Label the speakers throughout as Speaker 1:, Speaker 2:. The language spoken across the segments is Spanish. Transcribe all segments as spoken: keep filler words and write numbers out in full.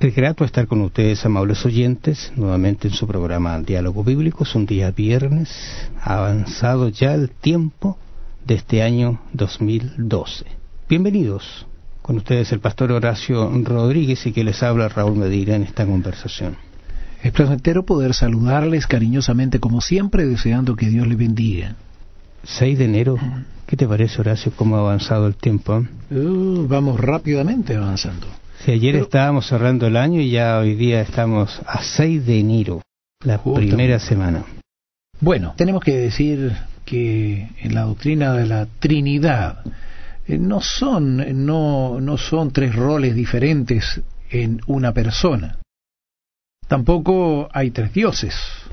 Speaker 1: Es grato estar con ustedes, amables oyentes, nuevamente en su programa Diálogo Bíblico. Es un día viernes, ha avanzado ya el tiempo de este año dos mil doce. Bienvenidos, con ustedes el pastor Horacio Rodríguez y que les habla Raúl Medina en esta conversación.
Speaker 2: Es placentero poder saludarles cariñosamente como siempre, deseando que Dios les bendiga.
Speaker 1: seis de enero, ¿qué te parece, Horacio, cómo ha avanzado el tiempo?
Speaker 2: Uh, vamos rápidamente avanzando.
Speaker 1: Si ayer
Speaker 2: Pero,
Speaker 1: estábamos cerrando el año y ya hoy día estamos a seis de enero, la
Speaker 2: justamente.
Speaker 1: primera semana.
Speaker 2: Bueno, tenemos que decir que en la doctrina de la Trinidad eh, no son no no son tres roles diferentes en una persona. Tampoco hay tres dioses.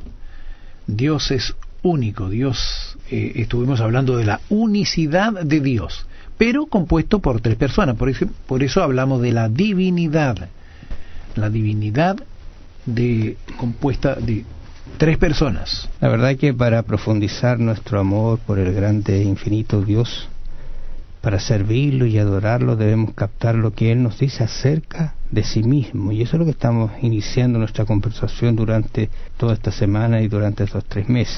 Speaker 2: Dios es único. Dios eh, estuvimos hablando de la unicidad de Dios, pero compuesto por tres personas. Por eso, por eso hablamos de la divinidad. La divinidad de compuesta de tres personas.
Speaker 1: La verdad que para profundizar nuestro amor por el grande e infinito Dios, para servirlo y adorarlo, debemos captar lo que Él nos dice acerca de sí mismo. Y eso es lo que estamos iniciando nuestra conversación durante toda esta semana y durante estos tres meses.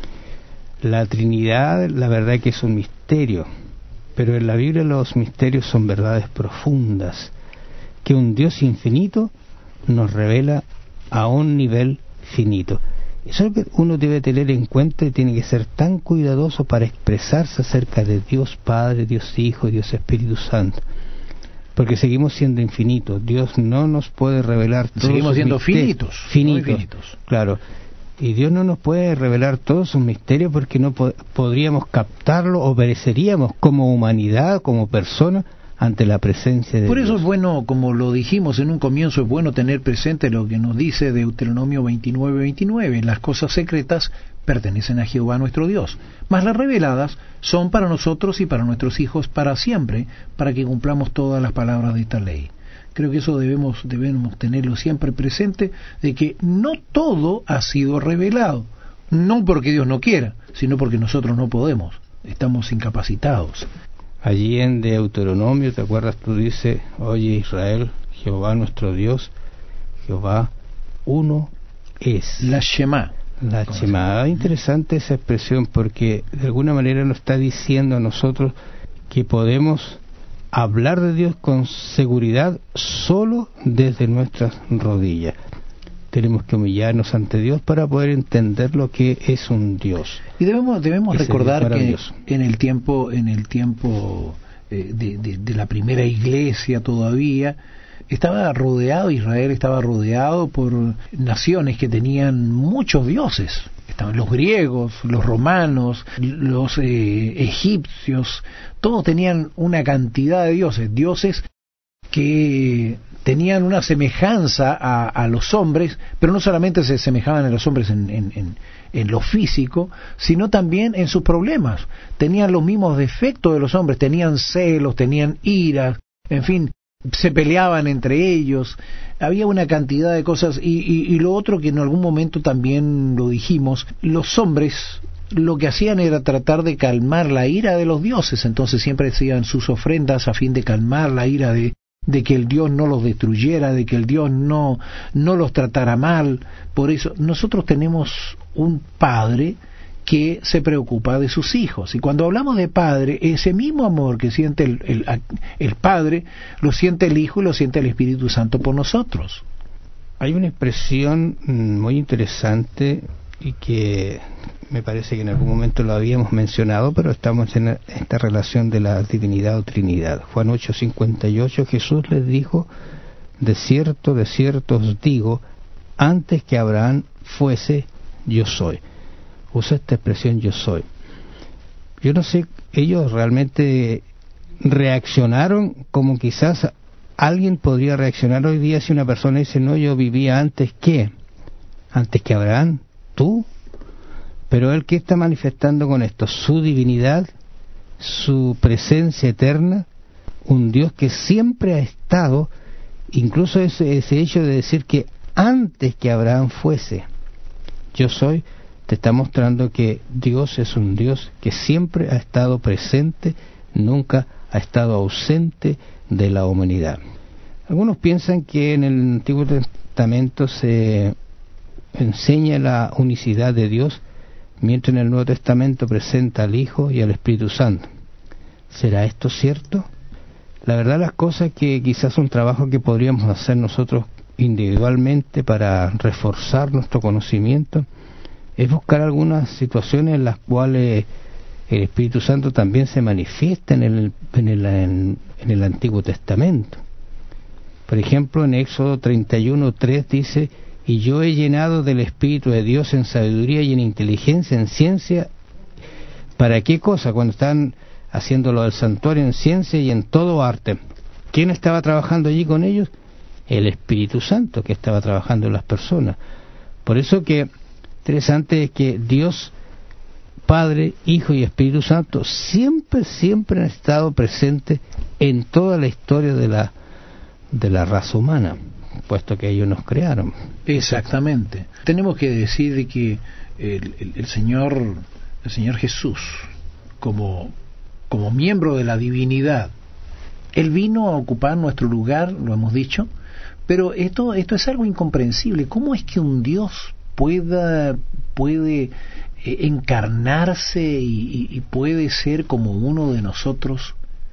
Speaker 1: La Trinidad, la verdad que es un misterio, pero en la Biblia los misterios son verdades profundas, que un Dios infinito nos revela a un nivel finito. Eso es lo que uno debe tener en cuenta y tiene que ser tan cuidadoso para expresarse acerca de Dios Padre, Dios Hijo, Dios Espíritu Santo. Porque seguimos siendo infinitos. Dios no nos puede revelar todos
Speaker 2: Seguimos
Speaker 1: sus
Speaker 2: siendo
Speaker 1: misterios.
Speaker 2: finitos.
Speaker 1: Finitos,
Speaker 2: infinitos.
Speaker 1: Claro. Y Dios no nos puede revelar todos sus misterios porque no po- podríamos captarlo o pereceríamos como humanidad, como persona, ante la presencia de
Speaker 2: Por
Speaker 1: Dios.
Speaker 2: eso es bueno, como lo dijimos en un comienzo, es bueno tener presente lo que nos dice Deuteronomio veintinueve veintinueve. Las cosas secretas pertenecen a Jehová nuestro Dios, mas las reveladas son para nosotros y para nuestros hijos para siempre, para que cumplamos todas las palabras de esta ley. Creo que eso debemos, debemos tenerlo siempre presente, de que no todo ha sido revelado, no porque Dios no quiera, sino porque nosotros no podemos, estamos incapacitados.
Speaker 1: Allí en Deuteronomio, ¿te acuerdas? Tú dices, oye Israel, Jehová nuestro Dios, Jehová uno es.
Speaker 2: La Shema.
Speaker 1: La Shema. Interesante esa expresión porque de alguna manera nos está diciendo a nosotros que podemos hablar de Dios con seguridad solo desde nuestras rodillas. Tenemos que humillarnos ante Dios para poder entender lo que es un Dios.
Speaker 2: Y debemos debemos recordar que en el tiempo en el tiempo eh, de, de, de la primera iglesia todavía estaba rodeado, Israel estaba rodeado por naciones que tenían muchos dioses. Estaban los griegos, los romanos, los eh, egipcios, todos tenían una cantidad de dioses, dioses que tenían una semejanza a, a los hombres, pero no solamente se semejaban a los hombres en, en, en, en lo físico, sino también en sus problemas. Tenían los mismos defectos de los hombres, tenían celos, tenían ira, en fin, se peleaban entre ellos, había una cantidad de cosas, y, y, y lo otro que en algún momento también lo dijimos, los hombres lo que hacían era tratar de calmar la ira de los dioses, entonces siempre hacían sus ofrendas a fin de calmar la ira de de que el Dios no los destruyera, de que el Dios no, no los tratara mal. Por eso nosotros tenemos un Padre que se preocupa de sus hijos. Y cuando hablamos de Padre, ese mismo amor que siente el, el, el Padre, lo siente el Hijo y lo siente el Espíritu Santo por nosotros.
Speaker 1: Hay una expresión muy interesante y que me parece que en algún momento lo habíamos mencionado, pero estamos en esta relación de la divinidad o Trinidad. Juan ocho cincuenta y ocho, Jesús les dijo, de cierto, de cierto os digo, antes que Abraham fuese, yo soy. Usa esta expresión, yo soy. Yo no sé, ellos realmente reaccionaron como quizás alguien podría reaccionar hoy día si una persona dice, no, yo vivía antes que, antes que Abraham. ¿Tú? Pero él, ¿qué está manifestando con esto? Su divinidad, su presencia eterna, un Dios que siempre ha estado, incluso ese, ese hecho de decir que antes que Abraham fuese, yo soy, te está mostrando que Dios es un Dios que siempre ha estado presente, nunca ha estado ausente de la humanidad. Algunos piensan que en el Antiguo Testamento se enseña la unicidad de Dios, mientras en el Nuevo Testamento presenta al Hijo y al Espíritu Santo. ¿Será esto cierto? La verdad, las cosas que quizás un trabajo que podríamos hacer nosotros individualmente para reforzar nuestro conocimiento es buscar algunas situaciones en las cuales el Espíritu Santo también se manifiesta en el, en el, en, en el Antiguo Testamento. Por ejemplo, en Éxodo treinta y uno, tres dice: y yo he llenado del Espíritu de Dios en sabiduría y en inteligencia, en ciencia. ¿Para qué cosa? Cuando están haciendo lo del santuario, en ciencia y en todo arte. ¿Quién estaba trabajando allí con ellos? El Espíritu Santo, que estaba trabajando en las personas. Por eso que interesante es que Dios, Padre, Hijo y Espíritu Santo siempre, siempre han estado presentes en toda la historia de la, de la raza humana, puesto que ellos nos crearon.
Speaker 2: Exactamente. Tenemos que decir de que el, el, el Señor, el Señor Jesús, como, como miembro de la divinidad, Él vino a ocupar nuestro lugar, lo hemos dicho, pero esto, esto es algo incomprensible. ¿Cómo es que un Dios pueda, puede eh, encarnarse y, y, y puede ser como uno de nosotros?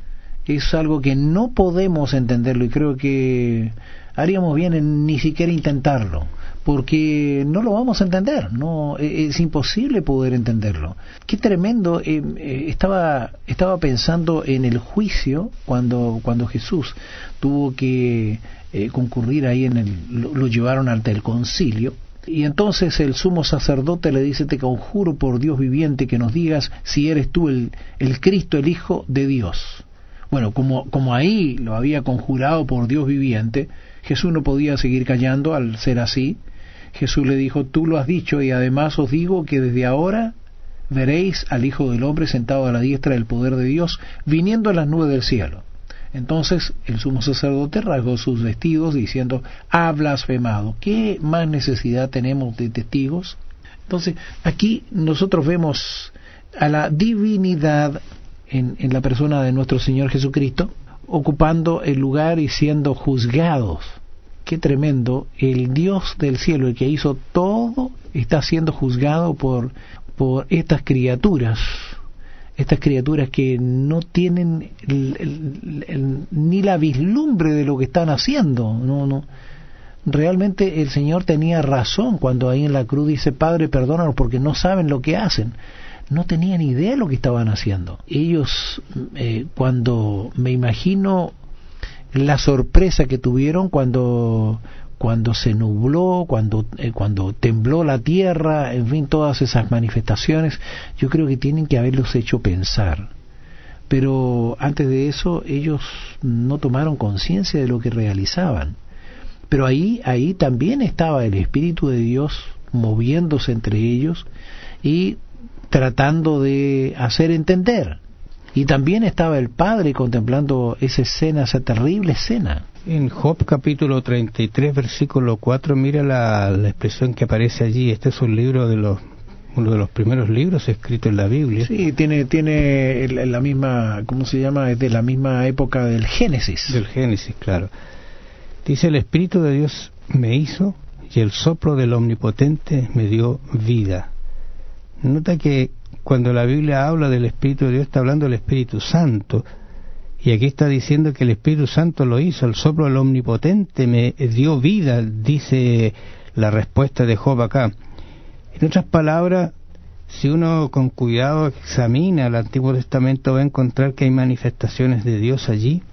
Speaker 2: Es algo que no podemos entenderlo, y creo que haríamos bien en ni siquiera intentarlo, porque no lo vamos a entender, no, es imposible poder entenderlo. Qué tremendo. eh, eh, estaba estaba pensando en el juicio cuando cuando Jesús tuvo que eh, concurrir ahí en el, lo, lo llevaron ante el concilio, y entonces el sumo sacerdote le dice: te conjuro por Dios viviente que nos digas si eres tú el, el Cristo, el Hijo de Dios. Bueno, como, como ahí lo había conjurado por Dios viviente, Jesús no podía seguir callando al ser así. Jesús le dijo: tú lo has dicho, y además os digo que desde ahora veréis al Hijo del Hombre sentado a la diestra del poder de Dios, viniendo en las nubes del cielo. Entonces el sumo sacerdote rasgó sus vestidos diciendo: ha blasfemado. ¿Qué más necesidad tenemos de testigos? Entonces aquí nosotros vemos a la divinidad En, en la persona de nuestro Señor Jesucristo, ocupando el lugar y siendo juzgados. Qué tremendo. El Dios del cielo, el que hizo todo, está siendo juzgado por, por estas criaturas, estas criaturas que no tienen el, el, el, ni la vislumbre de lo que están haciendo. No, no. Realmente el Señor tenía razón cuando ahí en la cruz dice: Padre, perdónalos porque no saben lo que hacen. No tenían idea de lo que estaban haciendo. Ellos, eh, cuando me imagino la sorpresa que tuvieron cuando cuando se nubló, cuando eh, cuando tembló la tierra, en fin, todas esas manifestaciones, yo creo que tienen que haberlos hecho pensar. Pero antes de eso, ellos no tomaron conciencia de lo que realizaban. Pero ahí, ahí también estaba el Espíritu de Dios moviéndose entre ellos y tratando de hacer entender. Y también estaba el Padre contemplando esa escena, esa terrible escena.
Speaker 1: En Job capítulo treinta y tres, versículo cuatro, mira la, la expresión que aparece allí. Este es un libro de los uno de los primeros libros escritos en la Biblia.
Speaker 2: Sí, tiene tiene la misma, ¿cómo se llama? Es de la misma época del Génesis.
Speaker 1: Del Génesis, claro. Dice: el Espíritu de Dios me hizo y el soplo del Omnipotente me dio vida. Nota que cuando la Biblia habla del Espíritu de Dios está hablando del Espíritu Santo, y aquí está diciendo que el Espíritu Santo lo hizo. El soplo del Omnipotente me dio vida, dice la respuesta de Job acá. En otras palabras, si uno con cuidado examina el Antiguo Testamento, va a encontrar que hay manifestaciones de Dios allí,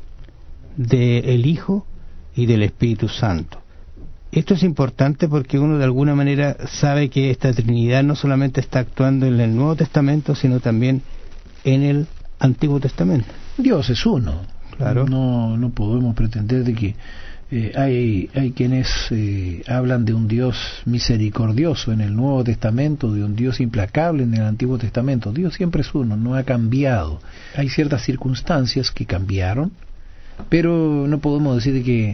Speaker 1: del Hijo y del Espíritu Santo. Esto es importante porque uno de alguna manera sabe que esta Trinidad no solamente está actuando en el Nuevo Testamento, sino también en el Antiguo Testamento.
Speaker 2: Dios es uno.
Speaker 1: Claro.
Speaker 2: No, no podemos pretender de que eh, hay, hay quienes eh, hablan de un Dios misericordioso en el Nuevo Testamento, de un Dios implacable en el Antiguo Testamento. Dios siempre es uno, no ha cambiado. Hay ciertas circunstancias que cambiaron, pero no podemos decir de que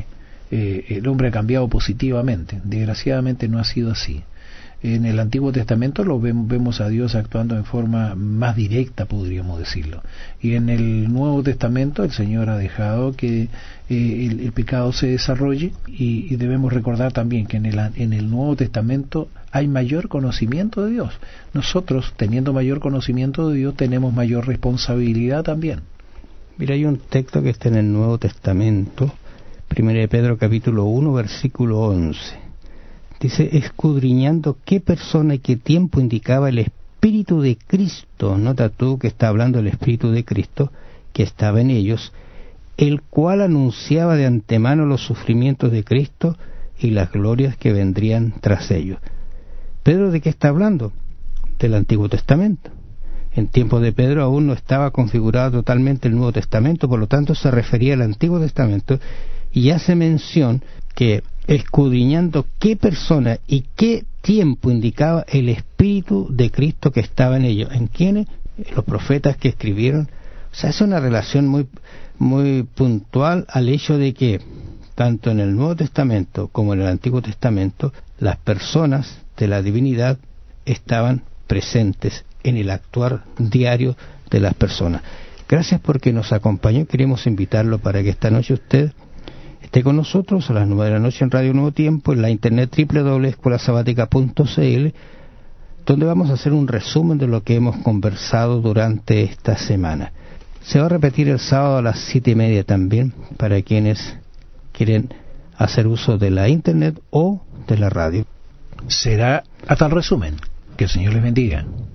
Speaker 2: eh, el hombre ha cambiado positivamente. Desgraciadamente no ha sido así. En el Antiguo Testamento lo vemos, vemos a Dios actuando en forma más directa, podríamos decirlo. Y en el Nuevo Testamento el Señor ha dejado que eh, el, el pecado se desarrolle, y, y debemos recordar también que en el, en el Nuevo Testamento hay mayor conocimiento de Dios. Nosotros, teniendo mayor conocimiento de Dios, tenemos mayor responsabilidad también.
Speaker 1: Mira, hay un texto que está en el Nuevo Testamento, primera de Pedro capítulo uno, versículo once. Dice, escudriñando qué persona y qué tiempo indicaba el Espíritu de Cristo. Nota tú que está hablando del Espíritu de Cristo que estaba en ellos, el cual anunciaba de antemano los sufrimientos de Cristo y las glorias que vendrían tras ellos. ¿Pedro de qué está hablando? Del Antiguo Testamento. En tiempos de Pedro aún no estaba configurado totalmente el Nuevo Testamento, por lo tanto se refería al Antiguo Testamento, y hace mención que escudriñando qué persona y qué tiempo indicaba el Espíritu de Cristo que estaba en ellos. ¿En quiénes? Los profetas que escribieron. O sea, es una relación muy, muy puntual al hecho de que tanto en el Nuevo Testamento como en el Antiguo Testamento las personas de la divinidad estaban presentes en el actuar diario de las personas. Gracias porque nos acompañó. Queremos invitarlo para que esta noche usted esté con nosotros a las nueve de la noche en Radio Nuevo Tiempo, en la internet doble u doble u doble punto escuela sabática punto c l, donde vamos a hacer un resumen de lo que hemos conversado durante esta semana. Se va a repetir el sábado a las siete y media también, para quienes quieren hacer uso de la internet o de la radio.
Speaker 2: Será hasta el resumen. Que el Señor les bendiga.